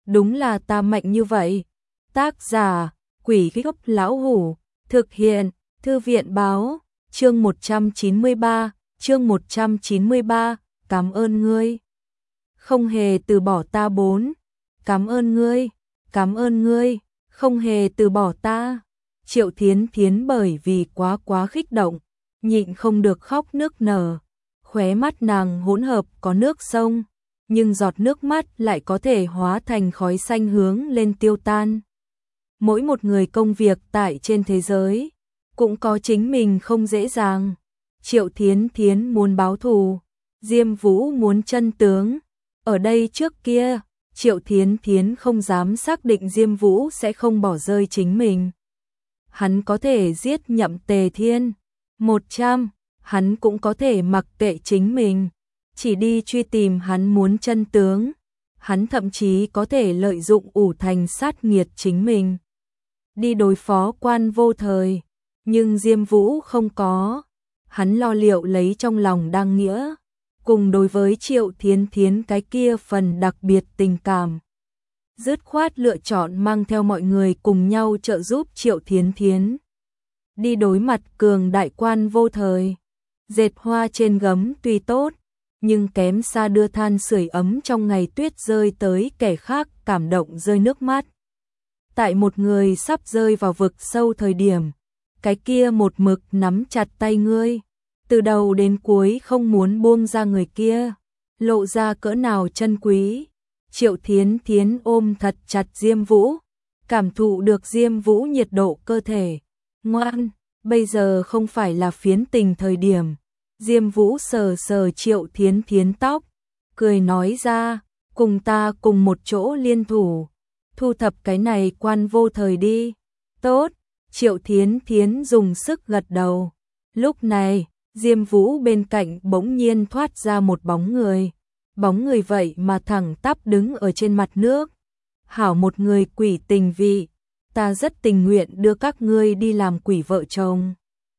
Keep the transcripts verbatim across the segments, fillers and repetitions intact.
đúng là ta mạnh như vậy. Tác giả, Quỷ Gốc Lão Hủ, thực hiện, Thư viện Báo, chương một trăm chín mươi ba, chương một trăm chín mươi ba, cảm ơn ngươi. Không hề từ bỏ ta bốn, cảm ơn ngươi, cảm ơn ngươi, không hề từ bỏ ta. Triệu Thiến Thiến bởi vì quá quá kích động, nhịn không được khóc nức nở, khóe mắt nàng hỗn hợp có nước sông, nhưng giọt nước mắt lại có thể hóa thành khói xanh hướng lên tiêu tan. Mỗi một người công việc tại trên thế giới cũng có chính mình không dễ dàng. Triệu Thiến Thiến muốn báo thù, Diêm Vũ muốn chân tướng. Ở đây trước kia, Triệu Thiến Thiến không dám xác định Diêm Vũ sẽ không bỏ rơi chính mình. Hắn có thể giết Nhậm Tề Thiên, một trăm, hắn cũng có thể mặc kệ chính mình, chỉ đi truy tìm hắn muốn chân tướng. Hắn thậm chí có thể lợi dụng ủ thành sát nghiệt chính mình, đi đối phó Quan Vô Thời, nhưng Diêm Vũ không có. Hắn lo liệu lấy trong lòng đang nghĩa, cùng đối với Triệu Thiến Thiến cái kia phần đặc biệt tình cảm. Dứt khoát lựa chọn mang theo mọi người cùng nhau trợ giúp Triệu Thiến Thiến đi đối mặt cường đại Quan Vô Thời. Dệt hoa trên gấm tuy tốt, nhưng kém xa đưa than sưởi ấm trong ngày tuyết rơi tới kẻ khác cảm động rơi nước mắt. Tại một người sắp rơi vào vực sâu thời điểm, cái kia một mực nắm chặt tay ngươi, từ đầu đến cuối không muốn buông ra người kia, lộ ra cỡ nào chân quý. Triệu Thiến Thiến ôm thật chặt Diêm Vũ, cảm thụ được Diêm Vũ nhiệt độ cơ thể. Ngoan, bây giờ không phải là phiến tình thời điểm. Diêm Vũ sờ sờ Triệu Thiến Thiến tóc, cười nói ra, cùng ta cùng một chỗ liên thủ, thu thập cái này Quan Vô Thời đi. Tốt, Triệu Thiến Thiến dùng sức gật đầu. Lúc này, Diêm Vũ bên cạnh bỗng nhiên thoát ra một bóng người. Bóng người vậy mà thẳng tắp đứng ở trên mặt nước. Hảo một người quỷ tình vị, ta rất tình nguyện đưa các ngươi đi làm quỷ vợ chồng.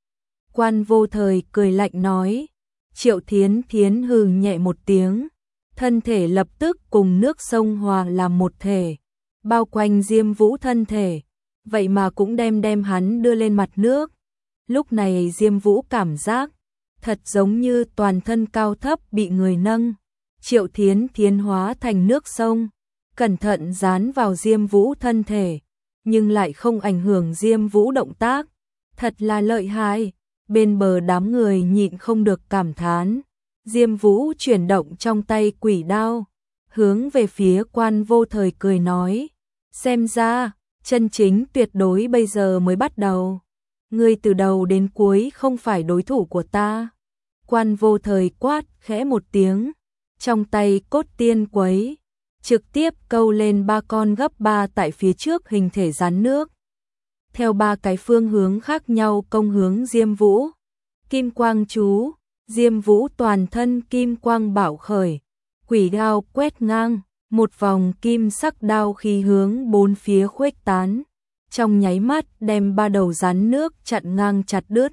Quan Vô Thời cười lạnh nói. Triệu Thiến Thiến hừ nhẹ một tiếng, thân thể lập tức cùng nước sông hòa làm một thể, bao quanh Diêm Vũ thân thể, vậy mà cũng đem đem hắn đưa lên mặt nước. Lúc này Diêm Vũ cảm giác thật giống như toàn thân cao thấp bị người nâng. Triệu Thiến Thiến hóa thành nước sông, cẩn thận dán vào Diêm Vũ thân thể, nhưng lại không ảnh hưởng Diêm Vũ động tác. Thật là lợi hại. Bên bờ đám người nhịn không được cảm thán. Diêm Vũ chuyển động trong tay quỷ đao, hướng về phía Quan Vô Thời cười nói, xem ra, chân chính tuyệt đối bây giờ mới bắt đầu. Ngươi từ đầu đến cuối không phải đối thủ của ta. Quan Vô Thời quát khẽ một tiếng, trong tay cốt tiên quấy, trực tiếp câu lên ba con gấp ba tại phía trước hình thể rắn nước. Theo ba cái phương hướng khác nhau công hướng Diêm Vũ. Kim quang chú, Diêm Vũ toàn thân kim quang bạo khởi, quỷ đao quét ngang, một vòng kim sắc đao khí hướng bốn phía khuếch tán, trong nháy mắt đem ba đầu rắn nước chặn ngang chặt đứt.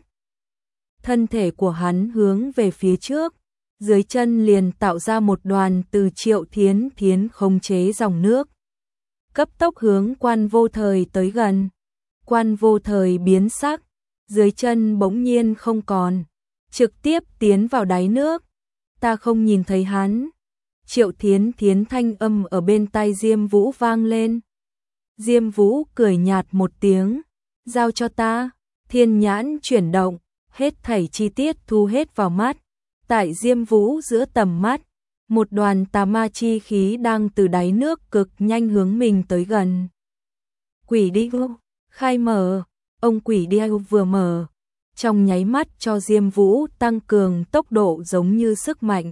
Thân thể của hắn hướng về phía trước, dưới chân liền tạo ra một đoàn từ Triệu Thiến Thiến khống chế dòng nước, cấp tốc hướng Quan Vô Thời tới gần. Quan Vô Thời biến sắc, dưới chân bỗng nhiên không còn, trực tiếp tiến vào đáy nước. Ta không nhìn thấy hắn. Triệu Thiến Thiến thanh âm ở bên tai Diêm Vũ vang lên. Diêm Vũ cười nhạt một tiếng, giao cho ta. Thiên nhãn chuyển động, hết thảy chi tiết thu hết vào mắt. Tại Diêm Vũ giữa tầm mắt, một đoàn tà ma chi khí đang từ đáy nước cực nhanh hướng mình tới gần. Quỷ đi vô, khai mở, ông quỷ điêu vừa mở, trong nháy mắt cho Diêm Vũ tăng cường tốc độ giống như sức mạnh.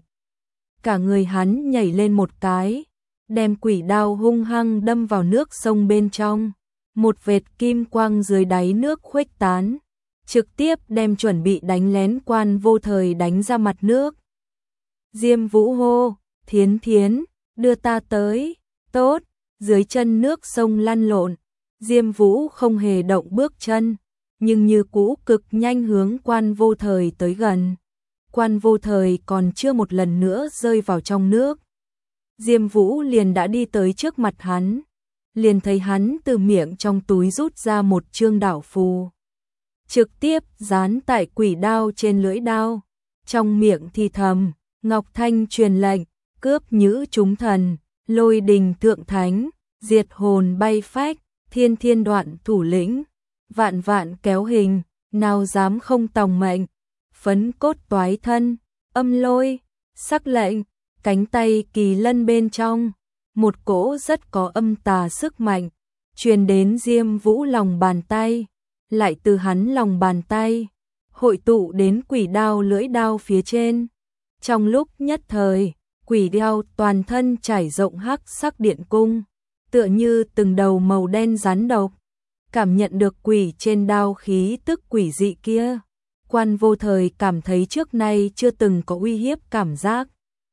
Cả người hắn nhảy lên một cái, đem quỷ đao hung hăng đâm vào nước sông bên trong. Một vệt kim quang dưới đáy nước khuếch tán, trực tiếp đem chuẩn bị đánh lén Quan Vô Thời đánh ra mặt nước. Diêm Vũ hô, Thiến Thiến, đưa ta tới. Tốt, dưới chân nước sông lăn lộn, Diêm Vũ không hề động bước chân, nhưng như cũ cực nhanh hướng Quan Vô Thời tới gần. Quan Vô Thời còn chưa một lần nữa rơi vào trong nước. Diêm Vũ liền đã đi tới trước mặt hắn, liền thấy hắn từ miệng trong túi rút ra một chương đảo phù, trực tiếp dán tại quỷ đao trên lưỡi đao, trong miệng thì thầm, Ngọc Thanh truyền lệnh, cướp nhữ chúng thần, lôi đình thượng thánh, diệt hồn bay phách, thiên thiên đoạn thủ lĩnh, vạn vạn kéo hình, nào dám không tòng mệnh, phấn cốt toái thân, âm lôi, sắc lệnh, cánh tay kỳ lân bên trong, một cỗ rất có âm tà sức mạnh, truyền đến Diêm Vũ lòng bàn tay, lại từ hắn lòng bàn tay, hội tụ đến quỷ đao lưỡi đao phía trên. Trong lúc nhất thời, quỷ đao toàn thân trải rộng hắc sắc điện cung, tựa như từng đầu màu đen rắn độc. Cảm nhận được quỷ trên đao khí tức quỷ dị kia, Quan Vô Thời cảm thấy trước nay chưa từng có uy hiếp cảm giác.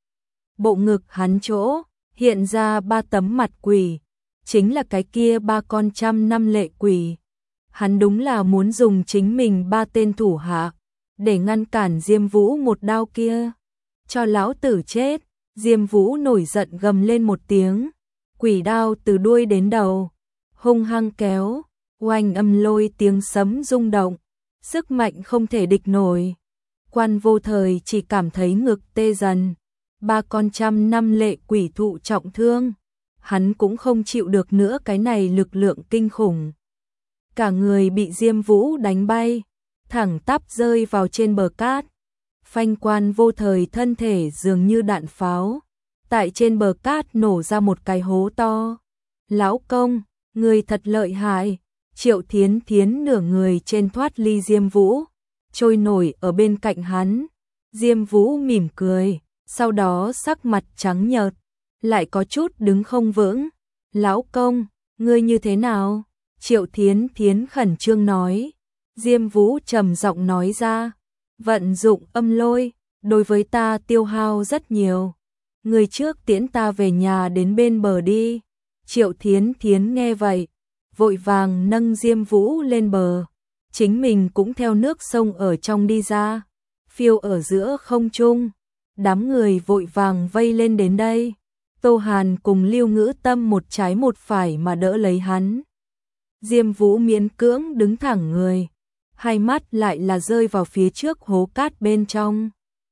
Bộ ngực hắn chỗ hiện ra ba tấm mặt quỷ, chính là cái kia ba con trăm năm lệ quỷ. Hắn đúng là muốn dùng chính mình ba tên thủ hạ để ngăn cản Diêm Vũ một đao kia. Cho lão tử chết! Diêm Vũ nổi giận gầm lên một tiếng, quỷ đao từ đuôi đến đầu, hung hăng kéo, oanh âm lôi tiếng sấm rung động, sức mạnh không thể địch nổi. Quan Vô Thời chỉ cảm thấy ngực tê dần, ba con trăm năm lệ quỷ thụ trọng thương, hắn cũng không chịu được nữa cái này lực lượng kinh khủng. Cả người bị Diêm Vũ đánh bay, thẳng tắp rơi vào trên bờ cát. Phanh Quan Vô Thời thân thể dường như đạn pháo, tại trên bờ cát nổ ra một cái hố to. Lão công, người thật lợi hại. Triệu Thiến Thiến nửa người trên thoát ly Diêm Vũ, trôi nổi ở bên cạnh hắn. Diêm Vũ mỉm cười, sau đó sắc mặt trắng nhợt, lại có chút đứng không vững. Lão công, ngươi như thế nào? Triệu Thiến Thiến khẩn trương nói. Diêm Vũ trầm giọng nói ra, vận dụng âm lôi, đối với ta tiêu hao rất nhiều. Người trước tiễn ta về nhà đến bên bờ đi. Triệu Thiến Thiến nghe vậy, vội vàng nâng Diêm Vũ lên bờ, chính mình cũng theo nước sông ở trong đi ra, phiêu ở giữa không trung. Đám người vội vàng vây lên đến đây. Tô Hàn cùng Lưu Ngữ Tâm một trái một phải mà đỡ lấy hắn. Diêm Vũ miễn cưỡng đứng thẳng người, hai mắt lại là rơi vào phía trước hố cát bên trong.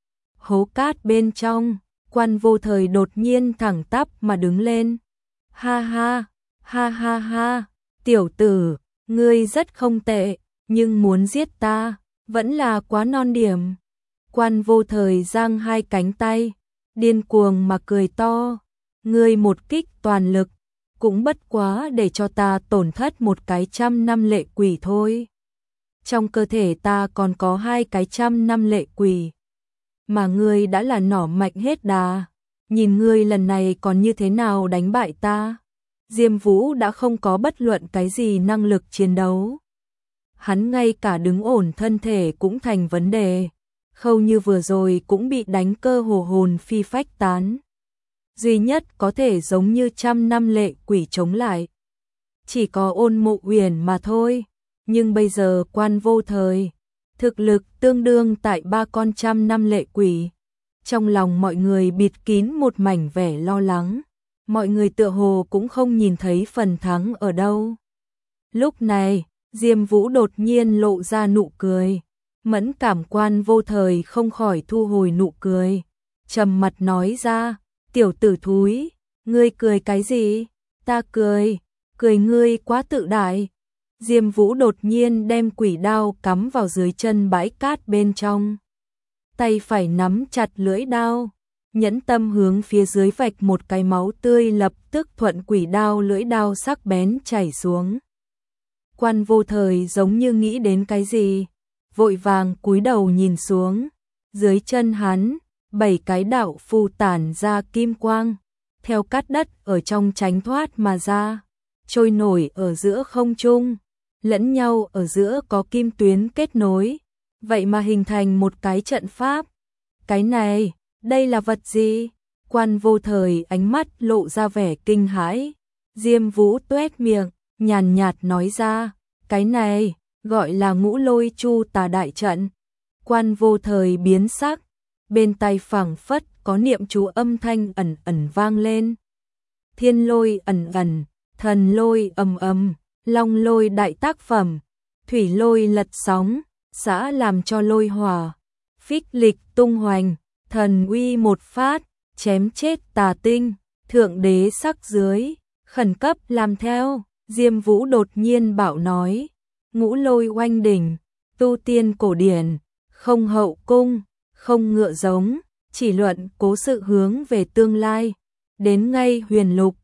Hố cát bên trong, Quan Vô Thời đột nhiên thẳng tắp mà đứng lên. Ha ha, ha ha ha, tiểu tử, ngươi rất không tệ, nhưng muốn giết ta, vẫn là quá non điểm. Quan Vô Thời giang hai cánh tay, điên cuồng mà cười to. Ngươi một kích toàn lực, cũng bất quá để cho ta tổn thất một cái trăm năm lệ quỷ thôi. Trong cơ thể ta còn có hai cái trăm năm lệ quỷ, mà ngươi đã là nỏ mạnh hết đà. Nhìn ngươi lần này còn như thế nào đánh bại ta. Diêm Vũ đã không có bất luận cái gì năng lực chiến đấu. Hắn ngay cả đứng ổn thân thể cũng thành vấn đề. Khâu Như vừa rồi cũng bị đánh cơ hồ hồn phi phách tán. Duy nhất có thể giống như trăm năm lệ quỷ chống lại, chỉ có Ôn Mộ Uyển mà thôi. Nhưng bây giờ Quan Vô Thời, thực lực tương đương tại ba con trăm năm lệ quỷ. Trong lòng mọi người bịt kín một mảnh vẻ lo lắng. Mọi người tựa hồ cũng không nhìn thấy phần thắng ở đâu. Lúc này, Diêm Vũ đột nhiên lộ ra nụ cười. Mẫn cảm Quan Vô Thời không khỏi thu hồi nụ cười, trầm mặt nói ra, tiểu tử thúi, ngươi cười cái gì? Ta cười, cười ngươi quá tự đại. Diêm Vũ đột nhiên đem quỷ đao cắm vào dưới chân bãi cát bên trong. Tay phải nắm chặt lưỡi đao, nhẫn tâm hướng phía dưới vạch một cái máu tươi lập tức thuận quỷ đao lưỡi đao sắc bén chảy xuống. Quan Vô Thời giống như nghĩ đến cái gì, vội vàng cúi đầu nhìn xuống. Dưới chân hắn, bảy cái đạo phù tản ra kim quang, theo cát đất ở trong tránh thoát mà ra, trôi nổi ở giữa không trung, lẫn nhau ở giữa có kim tuyến kết nối, vậy mà hình thành một cái trận pháp. Cái này, đây là vật gì? Quan Vô Thời ánh mắt lộ ra vẻ kinh hãi. Diêm Vũ tuét miệng, nhàn nhạt nói ra, cái này gọi là Ngũ Lôi Chu Tà đại trận. Quan Vô Thời biến sắc, bên tai phảng phất có niệm chú âm thanh ẩn ẩn vang lên. Thiên lôi ẩn ẩn, thần lôi ầm ầm, long lôi đại tác phẩm, thủy lôi lật sóng, xã làm cho lôi hỏa, phích lịch tung hoành, thần uy một phát, chém chết tà tinh, thượng đế sắc dưới, khẩn cấp làm theo. Diêm Vũ đột nhiên bảo nói, ngũ lôi oanh đỉnh, tu tiên cổ điển, không hậu cung, không ngựa giống, chỉ luận cố sự hướng về tương lai, đến ngay huyền lục,